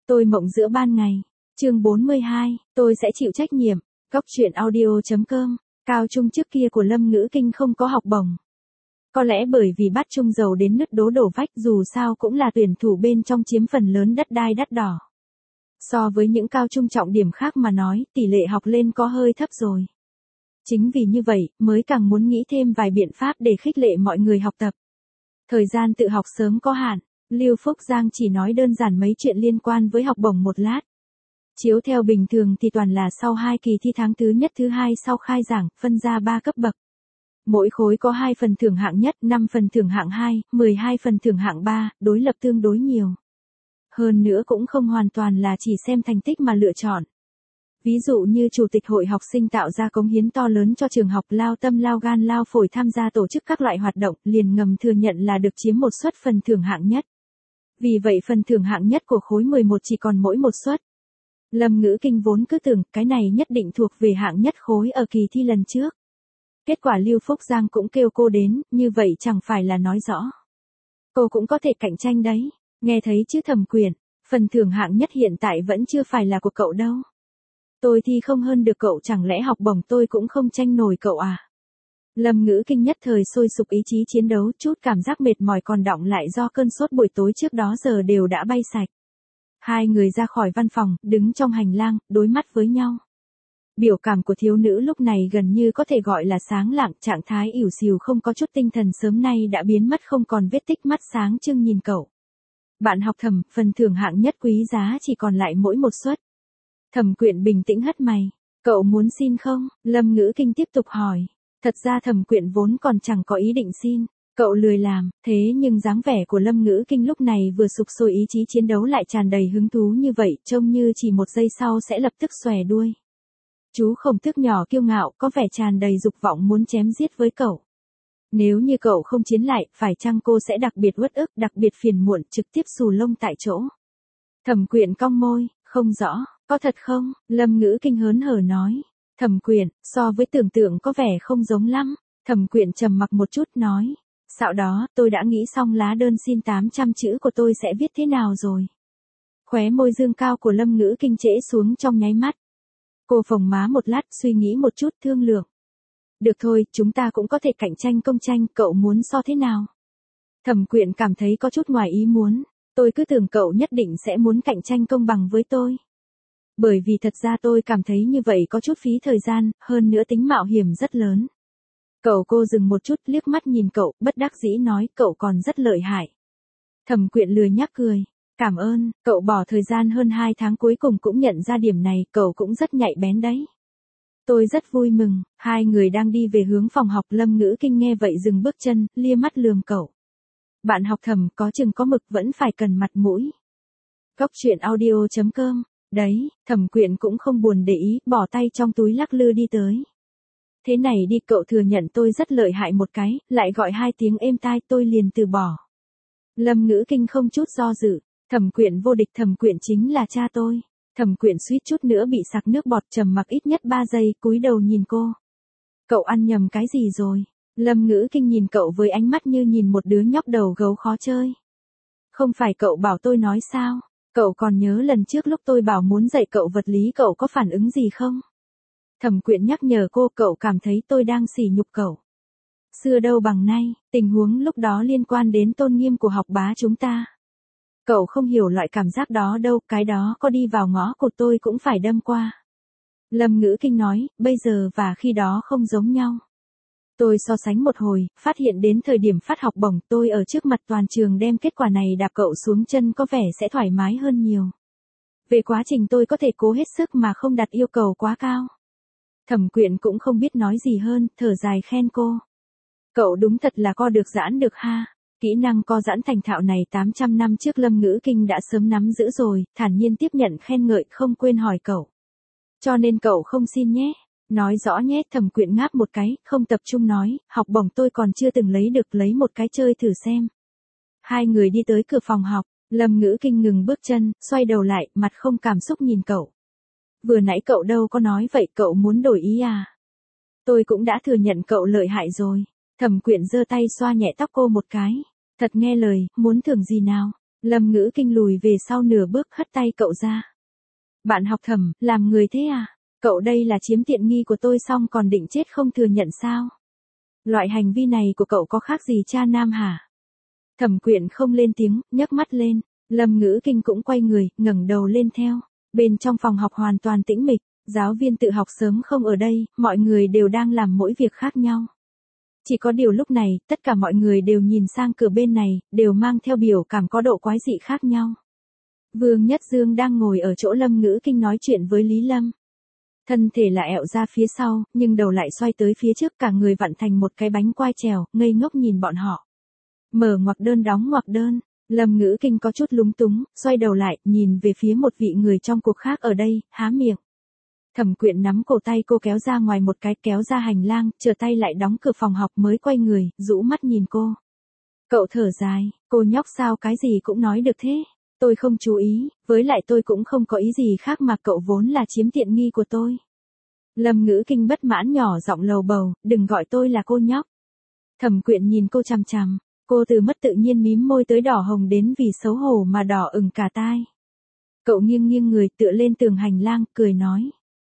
Tôi mộng giữa ban ngày. Chương 42, tôi sẽ chịu trách nhiệm. Góc truyện audio.com. Cao trung trước kia của Lâm Ngữ Kinh không có học bổng. Có lẽ bởi vì bắt trung giàu đến nứt đố đổ vách, dù sao cũng là tuyển thủ bên trong chiếm phần lớn đất đai đắt đỏ. So với những cao trung trọng điểm khác mà nói, tỷ lệ học lên có hơi thấp rồi. Chính vì như vậy, mới càng muốn nghĩ thêm vài biện pháp để khích lệ mọi người học tập. Thời gian tự học sớm có hạn, Lưu Phúc Giang chỉ nói đơn giản mấy chuyện liên quan với học bổng một lát. Chiếu theo bình thường thì toàn là sau 2 kỳ thi tháng thứ nhất thứ hai sau khai giảng, phân ra 3 cấp bậc. Mỗi khối có 2 phần thưởng hạng nhất, 5 phần thưởng hạng 2, 12 phần thưởng hạng 3, đối lập tương đối nhiều. Hơn nữa cũng không hoàn toàn là chỉ xem thành tích mà lựa chọn. Ví dụ như chủ tịch hội học sinh tạo ra cống hiến to lớn cho trường học, lao tâm lao gan lao phổi tham gia tổ chức các loại hoạt động, liền ngầm thừa nhận là được chiếm một suất phần thưởng hạng nhất. Vì vậy phần thưởng hạng nhất của khối 11 chỉ còn mỗi một suất. Lâm Ngữ Kinh vốn cứ tưởng cái này nhất định thuộc về hạng nhất khối ở kỳ thi lần trước. Kết quả Lưu Phúc Giang cũng kêu cô đến, như vậy chẳng phải là nói rõ. Cô cũng có thể cạnh tranh đấy. Nghe thấy chữ Thẩm Quyển, phần thưởng hạng nhất hiện tại vẫn chưa phải là của cậu đâu. Tôi thì không hơn được cậu, chẳng lẽ học bổng tôi cũng không tranh nổi cậu à? Lâm Ngữ Kinh nhất thời sôi sục ý chí chiến đấu, chút cảm giác mệt mỏi còn đọng lại do cơn sốt buổi tối trước đó giờ đều đã bay sạch. Hai người ra khỏi văn phòng, đứng trong hành lang, đối mắt với nhau. Biểu cảm của thiếu nữ lúc này gần như có thể gọi là sáng lạng, trạng thái ỉu xìu không có chút tinh thần sớm nay đã biến mất không còn vết tích, mắt sáng trưng nhìn cậu. Bạn học Thẩm, phần thưởng hạng nhất quý giá chỉ còn lại mỗi một suất. Thẩm Quyển bình tĩnh hất mày. Cậu muốn xin không? Lâm Ngữ Kinh tiếp tục hỏi. Thật ra Thẩm Quyển vốn còn chẳng có ý định xin. Cậu lười làm, thế nhưng dáng vẻ của Lâm Ngữ Kinh lúc này vừa sục sôi ý chí chiến đấu lại tràn đầy hứng thú như vậy, trông như chỉ một giây sau sẽ lập tức xòe đuôi. Chú Khổng Tước nhỏ kiêu ngạo, có vẻ tràn đầy dục vọng muốn chém giết với cậu. Nếu như cậu không chiến lại, phải chăng cô sẽ đặc biệt uất ức, đặc biệt phiền muộn, trực tiếp xù lông tại chỗ? Thẩm Quyển cong môi, không rõ, có thật không? Lâm Ngữ Kinh hớn hở nói. Thẩm Quyển, so với tưởng tượng có vẻ không giống lắm. Thẩm Quyển trầm mặc một chút nói. Dạo đó, tôi đã nghĩ xong lá đơn xin 800 chữ của tôi sẽ viết thế nào rồi. Khóe môi dương cao của Lâm Ngữ Kinh trễ xuống trong nháy mắt. Cô phồng má một lát, suy nghĩ một chút, thương lượng. Được thôi, chúng ta cũng có thể cạnh tranh công tranh, cậu muốn so thế nào? Thẩm Quyển cảm thấy có chút ngoài ý muốn. Tôi cứ tưởng cậu nhất định sẽ muốn cạnh tranh công bằng với tôi. Bởi vì thật ra tôi cảm thấy như vậy có chút phí thời gian, hơn nữa tính mạo hiểm rất lớn. Cô dừng một chút, liếc mắt nhìn cậu, bất đắc dĩ nói, cậu còn rất lợi hại. Thẩm Quyển lười nhác cười. Cảm ơn, cậu bỏ thời gian hơn 2 tháng cuối cùng cũng nhận ra điểm này, cậu cũng rất nhạy bén đấy. Tôi rất vui mừng. Hai người đang đi về hướng phòng học, Lâm Ngữ Kinh nghe vậy dừng bước chân, lia mắt lườm cậu. Bạn học Thẩm có chừng có mực, vẫn phải cần mặt mũi. Góc truyện audio.com. Đấy, Thẩm Quyển cũng không buồn để ý, bỏ tay trong túi lắc lư đi tới. Thế này đi, cậu thừa nhận tôi rất lợi hại một cái, lại gọi 2 tiếng êm tai, tôi liền từ bỏ. Lâm Ngữ Kinh không chút do dự. Thẩm Quyển vô địch, Thẩm Quyển chính là cha tôi. Thẩm Quyển suýt chút nữa bị sặc nước bọt, trầm mặc ít nhất 3 giây, cúi đầu nhìn cô. Cậu ăn nhầm cái gì rồi? Lâm Ngữ Kinh nhìn cậu với ánh mắt như nhìn một đứa nhóc đầu gấu khó chơi. Không phải cậu bảo tôi nói sao? Cậu còn nhớ lần trước lúc tôi bảo muốn dạy cậu vật lý cậu có phản ứng gì không? Thẩm Quyển nhắc nhở cô, cậu cảm thấy tôi đang sỉ nhục cậu. Xưa đâu bằng nay, tình huống lúc đó liên quan đến tôn nghiêm của học bá chúng ta. Cậu không hiểu loại cảm giác đó đâu, cái đó có đi vào ngõ cụt tôi cũng phải đâm qua. Lâm Ngữ Kinh nói, bây giờ và khi đó không giống nhau. Tôi so sánh một hồi, phát hiện đến thời điểm phát học bổng tôi ở trước mặt toàn trường đem kết quả này đạp cậu xuống chân có vẻ sẽ thoải mái hơn nhiều. Về quá trình tôi có thể cố hết sức mà không đặt yêu cầu quá cao. Thẩm Quyển cũng không biết nói gì hơn, thở dài khen cô. Cậu đúng thật là co được giãn được ha. Kỹ năng co giãn thành thạo này 800 năm trước Lâm Ngữ Kinh đã sớm nắm giữ rồi, thản nhiên tiếp nhận khen ngợi, không quên hỏi cậu. Cho nên cậu không xin nhé. Nói rõ nhé. Thẩm Quyển ngáp một cái, không tập trung nói, học bổng tôi còn chưa từng lấy được, lấy một cái chơi thử xem. Hai người đi tới cửa phòng học, Lâm Ngữ Kinh ngừng bước chân, xoay đầu lại, mặt không cảm xúc nhìn cậu. Vừa nãy cậu đâu có nói vậy, cậu muốn đổi ý à? Tôi cũng đã thừa nhận cậu lợi hại rồi. Thẩm Quyển giơ tay xoa nhẹ tóc cô một cái. Thật nghe lời, muốn thưởng gì nào? Lâm Ngữ Kinh lùi về sau nửa bước hất tay cậu ra. Bạn học Thẩm, làm người thế à? Cậu đây là chiếm tiện nghi của tôi xong còn định chết không thừa nhận sao? Loại hành vi này của cậu có khác gì cha nam hả? Thẩm Quyện không lên tiếng, nhấc mắt lên. Lâm Ngữ Kinh cũng quay người, ngẩng đầu lên theo. Bên trong phòng học hoàn toàn tĩnh mịch, giáo viên tự học sớm không ở đây, mọi người đều đang làm mỗi việc khác nhau. Chỉ có điều lúc này, tất cả mọi người đều nhìn sang cửa bên này, đều mang theo biểu cảm có độ quái dị khác nhau. Vương Nhất Dương đang ngồi ở chỗ Lâm Ngữ Kinh nói chuyện với Lý Lâm. Thân thể là ẹo ra phía sau, nhưng đầu lại xoay tới phía trước, cả người vặn thành một cái bánh quai trèo, ngây ngốc nhìn bọn họ. Mở ngoặc đơn đóng ngoặc đơn, Lâm Ngữ Kinh có chút lúng túng, xoay đầu lại, nhìn về phía một vị người trong cuộc khác ở đây, há miệng. Thẩm Quyện nắm cổ tay cô kéo ra ngoài một cái, kéo ra hành lang, trở tay lại đóng cửa phòng học mới quay người, rũ mắt nhìn cô. Cậu thở dài, cô nhóc sao cái gì cũng nói được thế. Tôi không chú ý, với lại tôi cũng không có ý gì khác mà cậu vốn là chiếm tiện nghi của tôi. Lâm Ngữ Kinh bất mãn nhỏ giọng lầu bầu, đừng gọi tôi là cô nhóc. Thẩm Quyện nhìn cô chằm chằm, cô từ mất tự nhiên mím môi tới đỏ hồng đến vì xấu hổ mà đỏ ửng cả tai. Cậu nghiêng nghiêng người tựa lên tường hành lang, cười nói.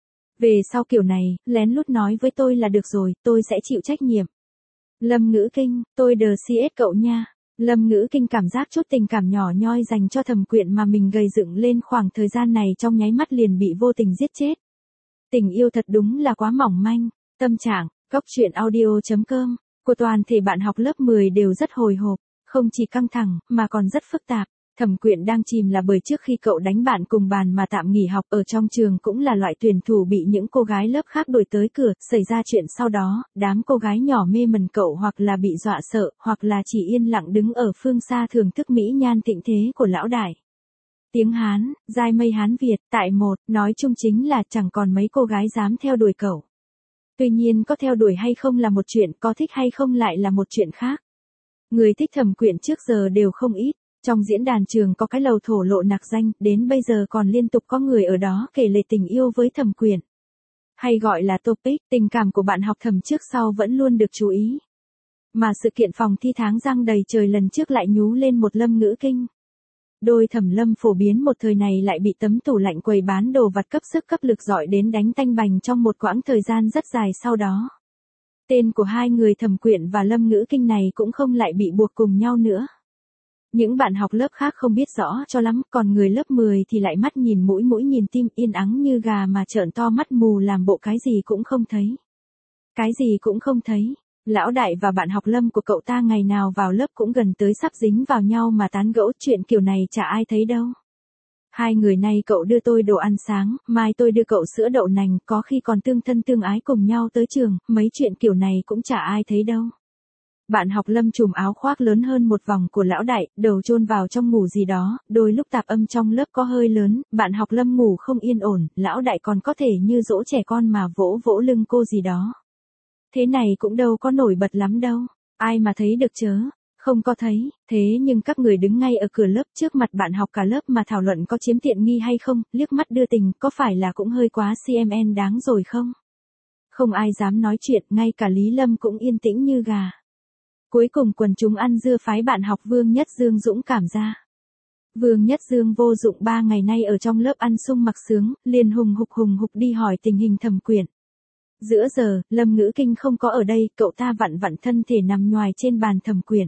Về sau kiểu này, lén lút nói với tôi là được rồi, tôi sẽ chịu trách nhiệm. Lâm Ngữ Kinh, tôi đờ CS cậu nha. Lâm Ngữ Kinh cảm giác chút tình cảm nhỏ nhoi dành cho Thẩm Quyện mà mình gây dựng lên khoảng thời gian này trong nháy mắt liền bị vô tình giết chết. Tình yêu thật đúng là quá mỏng manh. Tâm trạng, góc truyện audio.com, của toàn thể bạn học lớp 10 đều rất hồi hộp, không chỉ căng thẳng, mà còn rất phức tạp. Thẩm Quyện đang chìm là bởi trước khi cậu đánh bạn cùng bàn mà tạm nghỉ học ở trong trường cũng là loại tuyển thủ bị những cô gái lớp khác đuổi tới cửa, xảy ra chuyện sau đó, đám cô gái nhỏ mê mẩn cậu hoặc là bị dọa sợ, hoặc là chỉ yên lặng đứng ở phương xa thưởng thức mỹ nhan thịnh thế của lão đại. Tiếng Hán, giai mây Hán Việt, tại một, nói chung chính là chẳng còn mấy cô gái dám theo đuổi cậu. Tuy nhiên có theo đuổi hay không là một chuyện, có thích hay không lại là một chuyện khác. Người thích Thẩm Quyện trước giờ đều không ít. Trong diễn đàn trường có cái lầu thổ lộ nặc danh, đến bây giờ còn liên tục có người ở đó kể lể tình yêu với Thẩm Quyện. Hay gọi là topic, tình cảm của bạn học Thẩm trước sau vẫn luôn được chú ý. Mà sự kiện phòng thi tháng giăng đầy trời lần trước lại nhú lên một Lâm Ngữ Kinh. Đôi Thẩm Lâm phổ biến một thời này lại bị tấm tủ lạnh quầy bán đồ vặt cấp sức cấp lực dọi đến đánh tanh bành trong một quãng thời gian rất dài sau đó. Tên của hai người Thẩm Quyện và Lâm Ngữ Kinh này cũng không lại bị buộc cùng nhau nữa. Những bạn học lớp khác không biết rõ cho lắm, còn người lớp 10 thì lại mắt nhìn mũi mũi nhìn tim, yên ắng như gà mà trợn to mắt mù làm bộ cái gì cũng không thấy. Cái gì cũng không thấy. Lão đại và bạn học Lâm của cậu ta ngày nào vào lớp cũng gần tới sắp dính vào nhau mà tán gẫu, chuyện kiểu này chả ai thấy đâu. Hai người này cậu đưa tôi đồ ăn sáng, mai tôi đưa cậu sữa đậu nành, có khi còn tương thân tương ái cùng nhau tới trường, mấy chuyện kiểu này cũng chả ai thấy đâu. Bạn học Lâm trùm áo khoác lớn hơn một vòng của lão đại, đầu chôn vào trong ngủ gì đó, đôi lúc tạp âm trong lớp có hơi lớn, bạn học Lâm ngủ không yên ổn, lão đại còn có thể như dỗ trẻ con mà vỗ vỗ lưng cô gì đó. Thế này cũng đâu có nổi bật lắm đâu, ai mà thấy được chớ, không có thấy, thế nhưng các người đứng ngay ở cửa lớp trước mặt bạn học cả lớp mà thảo luận có chiếm tiện nghi hay không, liếc mắt đưa tình, có phải là cũng hơi quá CMN đáng rồi không? Không ai dám nói chuyện, ngay cả Lý Lâm cũng yên tĩnh như gà. Cuối cùng quần chúng ăn dưa phái bạn học Vương Nhất Dương dũng cảm ra. Vương Nhất Dương vô dụng 3 ngày nay ở trong lớp ăn sung mặc sướng, liền hùng hục đi hỏi tình hình Thẩm Quyện. Giữa giờ, Lâm Ngữ Kinh không có ở đây, cậu ta vặn vặn thân thể nằm nhoài trên bàn Thẩm Quyện.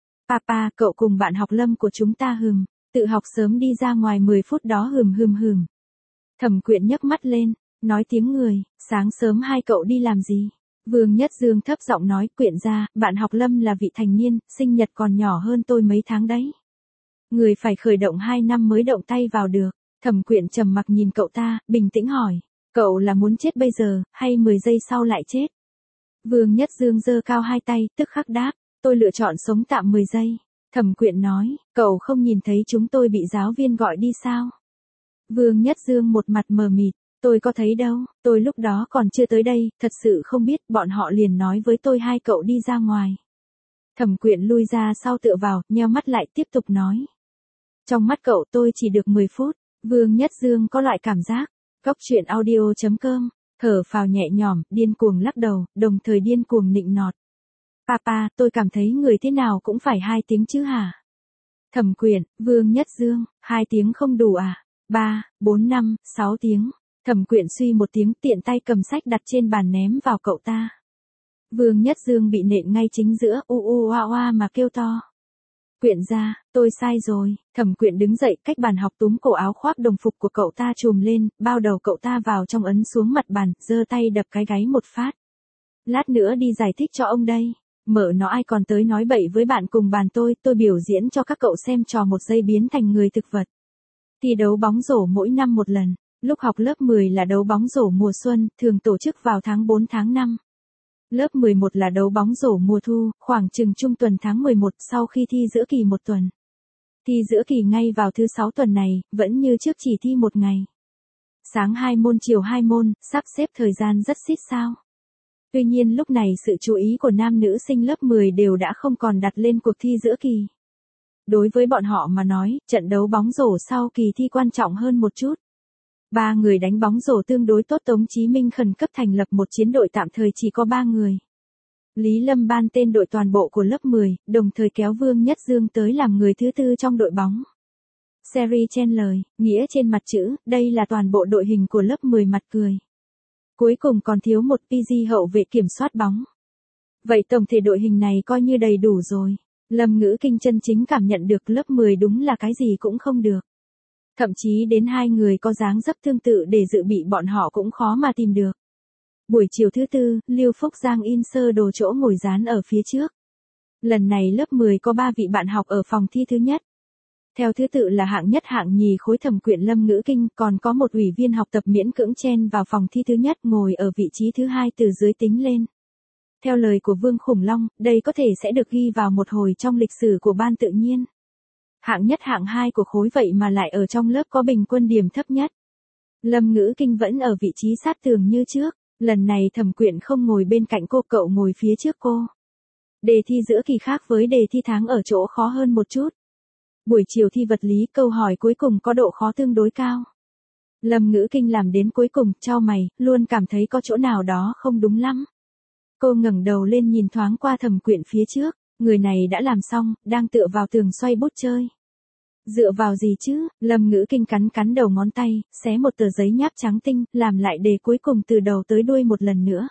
Papa, cậu cùng bạn học Lâm của chúng ta tự học sớm đi ra ngoài 10 phút đó hừm. Thẩm Quyện nhấc mắt lên, nói tiếng người, sáng sớm hai cậu đi làm gì? Vương Nhất Dương thấp giọng nói, Quyện gia, bạn học Lâm là vị thành niên, sinh nhật còn nhỏ hơn tôi mấy tháng đấy. Người phải khởi động 2 năm mới động tay vào được. Thẩm Quyện trầm mặc nhìn cậu ta, bình tĩnh hỏi, cậu là muốn chết bây giờ, hay 10 giây sau lại chết? Vương Nhất Dương giơ cao hai tay, tức khắc đáp, tôi lựa chọn sống tạm 10 giây. Thẩm Quyện nói, cậu không nhìn thấy chúng tôi bị giáo viên gọi đi sao? Vương Nhất Dương một mặt mờ mịt. Tôi có thấy đâu, tôi lúc đó còn chưa tới đây, thật sự không biết, bọn họ liền nói với tôi hai cậu đi ra ngoài. Thẩm Quyện lui ra sau tựa vào, nheo mắt lại tiếp tục nói. Trong mắt cậu tôi chỉ được 10 phút, Vương Nhất Dương có loại cảm giác. Góc truyện audio.com, thở phào nhẹ nhõm, điên cuồng lắc đầu, đồng thời điên cuồng nịnh nọt. Papa, tôi cảm thấy người thế nào cũng phải 2 tiếng chứ hả? Thẩm Quyện, Vương Nhất Dương, 2 tiếng không đủ à? 3, 4, 5, 6 tiếng. Thẩm Quyện suy một tiếng, tiện tay cầm sách đặt trên bàn ném vào cậu ta. Vương Nhất Dương bị nện ngay chính giữa, u u oa oa mà kêu to. Quyện gia, tôi sai rồi. Thẩm Quyện đứng dậy, cách bàn học túm cổ áo khoác đồng phục của cậu ta trùm lên, bao đầu cậu ta vào trong ấn xuống mặt bàn, giơ tay đập cái gáy một phát. Lát nữa đi giải thích cho ông đây. Mở nó ai còn tới nói bậy với bạn cùng bàn tôi biểu diễn cho các cậu xem trò 1 giây biến thành người thực vật. Thi đấu bóng rổ mỗi năm một lần, lúc học lớp 10 là đấu bóng rổ mùa xuân, thường tổ chức vào tháng 4 tháng 5. Lớp 11 là đấu bóng rổ mùa thu, khoảng chừng trung tuần tháng 11 sau khi thi giữa kỳ 1 tuần. Thi giữa kỳ ngay vào thứ 6 tuần này, vẫn như trước chỉ thi 1 ngày. Sáng 2 môn chiều 2 môn, sắp xếp thời gian rất xít sao. Tuy nhiên lúc này sự chú ý của nam nữ sinh lớp 10 đều đã không còn đặt lên cuộc thi giữa kỳ. Đối với bọn họ mà nói, trận đấu bóng rổ sau kỳ thi quan trọng hơn một chút. 3 người đánh bóng rổ tương đối tốt. Tống Chí Minh khẩn cấp thành lập một chiến đội tạm thời chỉ có 3 người. Lý Lâm ban tên đội toàn bộ của lớp 10, đồng thời kéo Vương Nhất Dương tới làm người thứ 4 trong đội bóng. Sherry chen lời, nghĩa trên mặt chữ, đây là toàn bộ đội hình của lớp 10 mặt cười. Cuối cùng còn thiếu một PG hậu vệ kiểm soát bóng. Vậy tổng thể đội hình này coi như đầy đủ rồi. Lâm Ngữ Kinh chân chính cảm nhận được lớp 10 đúng là cái gì cũng không được. Thậm chí đến 2 người có dáng dấp tương tự để dự bị bọn họ cũng khó mà tìm được. Buổi chiều thứ 4, Lưu Phúc Giang in sơ đồ chỗ ngồi dán ở phía trước. Lần này lớp 10 có 3 vị bạn học ở phòng thi thứ nhất. Theo thứ tự là hạng nhất hạng nhì khối Thẩm Quyện Lâm Ngữ Kinh, còn có một ủy viên học tập miễn cưỡng chen vào phòng thi thứ nhất ngồi ở vị trí thứ 2 từ dưới tính lên. Theo lời của Vương Khủng Long, đây có thể sẽ được ghi vào một hồi trong lịch sử của ban tự nhiên. Hạng nhất hạng 2 của khối vậy mà lại ở trong lớp có bình quân điểm thấp nhất. Lâm Ngữ Kinh vẫn ở vị trí sát tường như trước, lần này Thẩm Quyện không ngồi bên cạnh cô, cậu ngồi phía trước cô. Đề thi giữa kỳ khác với đề thi tháng ở chỗ khó hơn một chút. Buổi chiều thi vật lý, câu hỏi cuối cùng có độ khó tương đối cao. Lâm Ngữ Kinh làm đến cuối cùng, chau mày, luôn cảm thấy có chỗ nào đó không đúng lắm. Cô ngẩng đầu lên nhìn thoáng qua Thẩm Quyện phía trước, người này đã làm xong, đang tựa vào tường xoay bút chơi. Dựa vào gì chứ? Lâm Ngữ Kinh cắn đầu ngón tay, xé một tờ giấy nháp trắng tinh, làm lại đề cuối cùng từ đầu tới đuôi một lần nữa.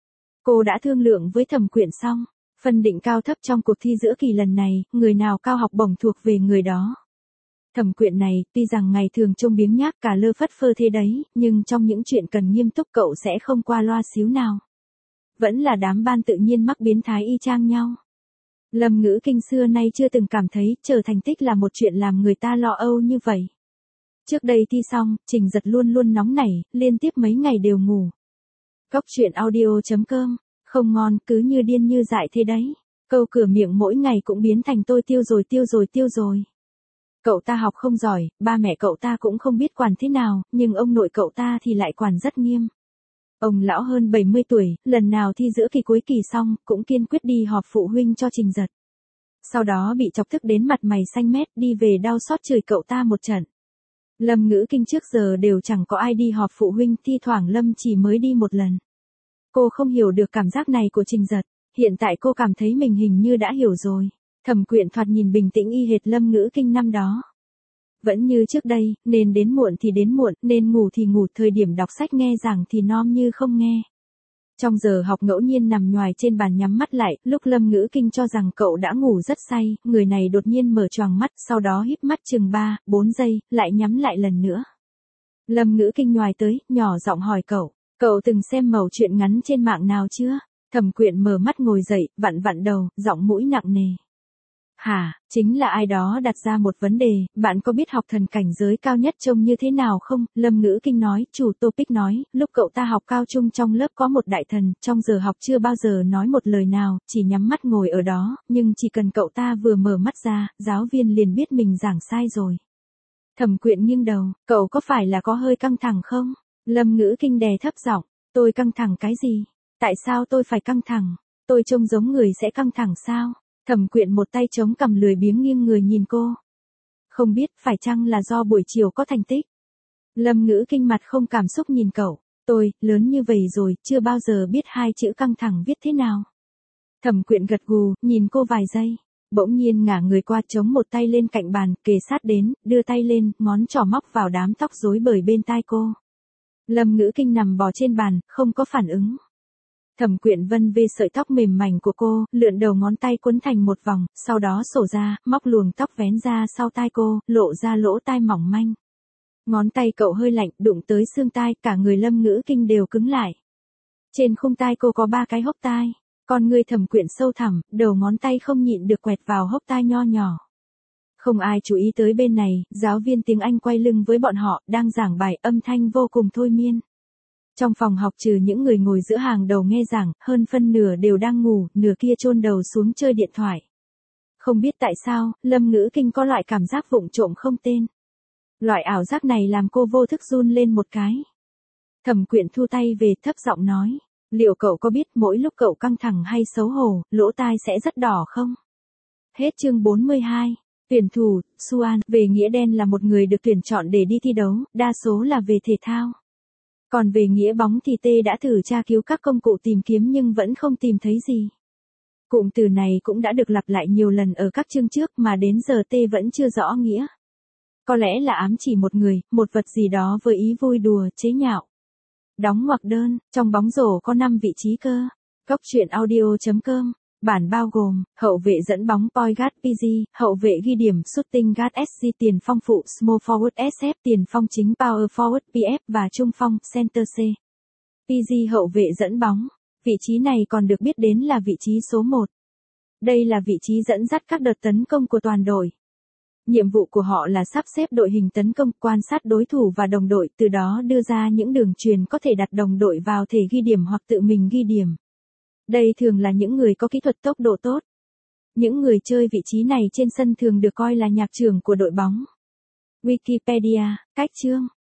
Cô đã thương lượng với Thẩm Quyện xong, phân định cao thấp trong cuộc thi giữa kỳ lần này, người nào cao học bổng thuộc về người đó. Thẩm Quyện này, tuy rằng ngày thường trông biếng nhác cả lơ phất phơ thế đấy, nhưng trong những chuyện cần nghiêm túc cậu sẽ không qua loa xíu nào. Vẫn là đám ban tự nhiên mắc biến thái y chang nhau. Lâm Ngữ Kinh xưa nay chưa từng cảm thấy trở thành tích là một chuyện làm người ta lo âu như vậy. Trước đây thi xong, Trình Giật luôn luôn nóng nảy, liên tiếp mấy ngày đều ngủ. Cóc truyện audio.com, không ngon cứ như điên như dại thế đấy. Câu cửa miệng mỗi ngày cũng biến thành tôi tiêu rồi. Cậu ta học không giỏi, ba mẹ cậu ta cũng không biết quản thế nào, nhưng ông nội cậu ta thì lại quản rất nghiêm. Ông lão hơn 70 tuổi, lần nào thi giữa kỳ cuối kỳ xong, cũng kiên quyết đi họp phụ huynh cho Trình Giật. Sau đó bị chọc tức đến mặt mày xanh mét, đi về đau xót chửi cậu ta một trận. Lâm Ngữ Kinh trước giờ đều chẳng có ai đi họp phụ huynh, thi thoảng Lâm chỉ mới đi một lần. Cô không hiểu được cảm giác này của Trình Giật, hiện tại cô cảm thấy mình hình như đã hiểu rồi. Thẩm Quyện thoạt nhìn bình tĩnh y hệt Lâm Ngữ Kinh năm đó. Vẫn như trước đây, nên đến muộn thì đến muộn, nên ngủ thì ngủ, thời điểm đọc sách nghe giảng thì nom như không nghe. Trong giờ học ngẫu nhiên nằm nhoài trên bàn nhắm mắt lại, lúc Lâm Ngữ Kinh cho rằng cậu đã ngủ rất say, người này đột nhiên mở choàng mắt, sau đó híp mắt chừng 3-4 giây, lại nhắm lại lần nữa. Lâm Ngữ Kinh nhoài tới, nhỏ giọng hỏi cậu từng xem mẩu chuyện ngắn trên mạng nào chưa? Thẩm Quyện mở mắt ngồi dậy, vặn đầu, giọng mũi nặng nề. Hả, chính là ai đó đặt ra một vấn đề, bạn có biết học thần cảnh giới cao nhất trông như thế nào không? Lâm Ngữ Kinh nói, chủ topic nói, lúc cậu ta học cao trung trong lớp có một đại thần, trong giờ học chưa bao giờ nói một lời nào, chỉ nhắm mắt ngồi ở đó, nhưng chỉ cần cậu ta vừa mở mắt ra, giáo viên liền biết mình giảng sai rồi. Thẩm Quyện nghiêng đầu, cậu có phải là có hơi căng thẳng không? Lâm Ngữ Kinh đè thấp giọng, tôi căng thẳng cái gì? Tại sao tôi phải căng thẳng? Tôi trông giống người sẽ căng thẳng sao? Thẩm Quyện một tay chống cằm lười biếng nghiêng người nhìn cô. Không biết phải chăng là do buổi chiều có thành tích? Lâm Ngữ Kinh mặt không cảm xúc nhìn cậu. Tôi, lớn như vậy rồi, chưa bao giờ biết 2 chữ căng thẳng viết thế nào. Thẩm Quyện gật gù, nhìn cô vài giây. Bỗng nhiên ngả người qua chống một tay lên cạnh bàn, kề sát đến, đưa tay lên, ngón trỏ móc vào đám tóc rối bời bên tai cô. Lâm Ngữ Kinh nằm bò trên bàn, không có phản ứng. Thẩm Quyện vân vê sợi tóc mềm mảnh của cô, lượn đầu ngón tay quấn thành một vòng, sau đó xổ ra, móc luồng tóc vén ra sau tai cô, lộ ra lỗ tai mỏng manh. Ngón tay cậu hơi lạnh, đụng tới xương tai, cả người Lâm Ngữ Kinh đều cứng lại. Trên khung tai cô có 3 cái hốc tai, con người Thẩm Quyện sâu thẳm, đầu ngón tay không nhịn được quẹt vào hốc tai nho nhỏ. Không ai chú ý tới bên này, giáo viên tiếng Anh quay lưng với bọn họ, đang giảng bài, âm thanh vô cùng thôi miên. Trong phòng học trừ những người ngồi giữa hàng đầu nghe giảng, hơn phân nửa đều đang ngủ, nửa kia chôn đầu xuống chơi điện thoại. Không biết tại sao, Lâm Ngữ Kinh có loại cảm giác vụng trộm không tên. Loại ảo giác này làm cô vô thức run lên một cái. Thẩm Quyện thu tay về, thấp giọng nói, liệu cậu có biết mỗi lúc cậu căng thẳng hay xấu hổ, lỗ tai sẽ rất đỏ không? Hết chương 42. Tuyển thủ, Suan, về nghĩa đen là một người được tuyển chọn để đi thi đấu, đa số là về thể thao. Còn về nghĩa bóng thì T đã thử tra cứu các công cụ tìm kiếm nhưng vẫn không tìm thấy gì. Cụm từ này cũng đã được lặp lại nhiều lần ở các chương trước mà đến giờ T vẫn chưa rõ nghĩa. Có lẽ là ám chỉ một người, một vật gì đó với ý vui đùa, chế nhạo. Đóng ngoặc đơn, trong bóng rổ có 5 vị trí cơ. Góc truyện audio.com. Bản bao gồm, hậu vệ dẫn bóng point guard PG, hậu vệ ghi điểm shooting guard SC, tiền phong phụ small forward SF, tiền phong chính power forward PF và trung phong center C. PG hậu vệ dẫn bóng. Vị trí này còn được biết đến là vị trí số 1. Đây là vị trí dẫn dắt các đợt tấn công của toàn đội. Nhiệm vụ của họ là sắp xếp đội hình tấn công, quan sát đối thủ và đồng đội, từ đó đưa ra những đường truyền có thể đặt đồng đội vào thể ghi điểm hoặc tự mình ghi điểm. Đây thường là những người có kỹ thuật tốc độ tốt. Những người chơi vị trí này trên sân thường được coi là nhạc trưởng của đội bóng. Wikipedia, cách chương.